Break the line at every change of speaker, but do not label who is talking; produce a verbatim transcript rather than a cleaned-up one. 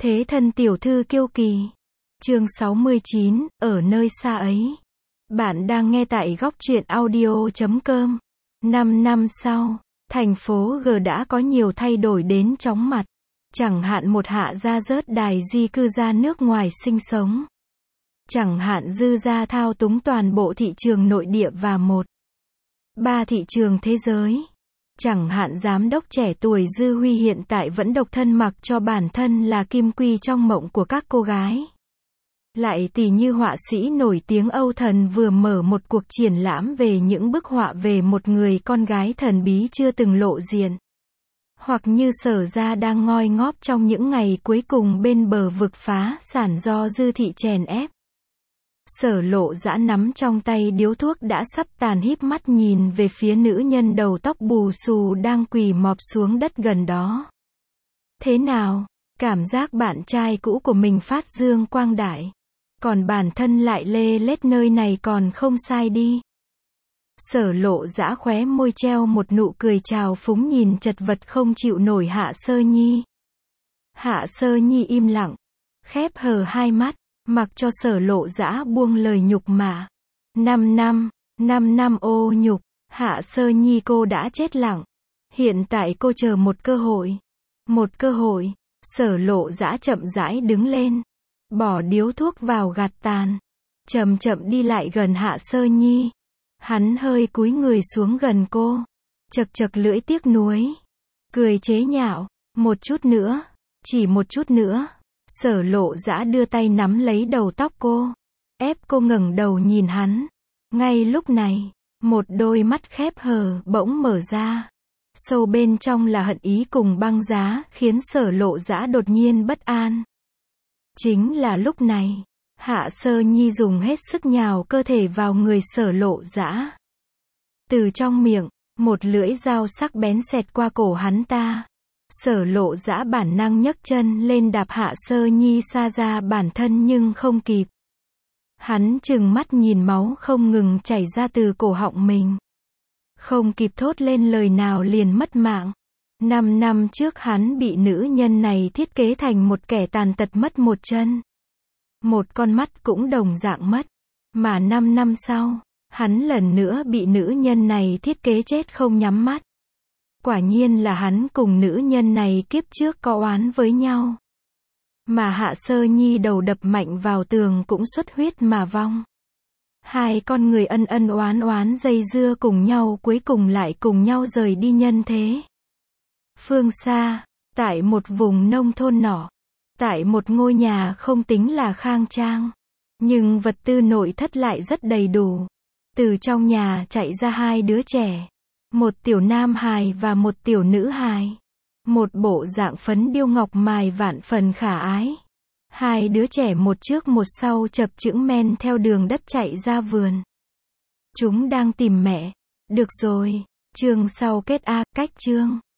Thế thân tiểu thư kiêu kỳ. Chương sáu mươi chín, ở nơi xa ấy. Bạn đang nghe tại góc truyện audio chấm com. Năm năm sau, thành phố G đã có nhiều thay đổi đến chóng mặt. Chẳng hạn một hạ gia rớt đài di cư ra nước ngoài sinh sống. Chẳng hạn dư gia thao túng toàn bộ thị trường nội địa và một, ba thị trường thế giới. Chẳng hạn giám đốc trẻ tuổi Dư Huy hiện tại vẫn độc thân mặc cho bản thân là kim quy trong mộng của các cô gái. Lại tỉ như họa sĩ nổi tiếng Âu Thần vừa mở một cuộc triển lãm về những bức họa về một người con gái thần bí chưa từng lộ diện. Hoặc như Sở Gia đang ngoi ngóp trong những ngày cuối cùng bên bờ vực phá sản do dư thị chèn ép. Sở Lộ Dã nắm trong tay điếu thuốc đã sắp tàn, híp mắt nhìn về phía nữ nhân đầu tóc bù xù đang quỳ mọp xuống đất gần đó. Thế nào? Cảm giác bạn trai cũ của mình phát dương quang đại. Còn bản thân lại lê lết nơi này còn không sai đi. Sở Lộ Dã khóe môi treo một nụ cười trào phúng nhìn chật vật không chịu nổi Hạ Sơ Nhi. Hạ Sơ Nhi im lặng, khép hờ hai mắt, mặc cho Sở Lộ Dã buông lời nhục mạ. Năm năm, năm năm ô nhục, Hạ Sơ Nhi cô đã chết lặng. Hiện tại cô chờ một cơ hội. Một cơ hội. Sở Lộ Dã chậm rãi đứng lên, bỏ điếu thuốc vào gạt tàn, chậm chậm đi lại gần Hạ Sơ Nhi. Hắn hơi cúi người xuống gần cô, chật chật lưỡi tiếc nuối, cười chế nhạo, một chút nữa, chỉ một chút nữa. Sở Lộ Dã đưa tay nắm lấy đầu tóc cô, ép cô ngẩng đầu nhìn hắn. Ngay lúc này, một đôi mắt khép hờ bỗng mở ra. Sâu bên trong là hận ý cùng băng giá, khiến Sở Lộ Dã đột nhiên bất an. Chính là lúc này, Hạ Sơ Nhi dùng hết sức nhào cơ thể vào người Sở Lộ Dã. Từ trong miệng, một lưỡi dao sắc bén xẹt qua cổ hắn ta. Sở Lộ Dã bản năng nhấc chân lên đạp Hạ Sơ Nhi xa ra bản thân nhưng không kịp. Hắn trừng mắt nhìn máu không ngừng chảy ra từ cổ họng mình. Không kịp thốt lên lời nào liền mất mạng. Năm năm trước hắn bị nữ nhân này thiết kế thành một kẻ tàn tật mất một chân. Một con mắt cũng đồng dạng mất. Mà năm năm sau, hắn lần nữa bị nữ nhân này thiết kế chết không nhắm mắt. Quả nhiên là hắn cùng nữ nhân này kiếp trước có oán với nhau. Mà Hạ Sơ Nhi đầu đập mạnh vào tường cũng xuất huyết mà vong. Hai con người ân ân oán oán dây dưa cùng nhau cuối cùng lại cùng nhau rời đi nhân thế. Phương xa, tại một vùng nông thôn nọ, tại một ngôi nhà không tính là khang trang, nhưng vật tư nội thất lại rất đầy đủ. Từ trong nhà chạy ra hai đứa trẻ, một tiểu nam hài và một tiểu nữ hài. Một bộ dạng phấn điêu ngọc mài vạn phần khả ái. Hai đứa trẻ một trước một sau chập chững men theo đường đất chạy ra vườn. Chúng đang tìm mẹ. Được rồi, chương sau kết a, cách chương.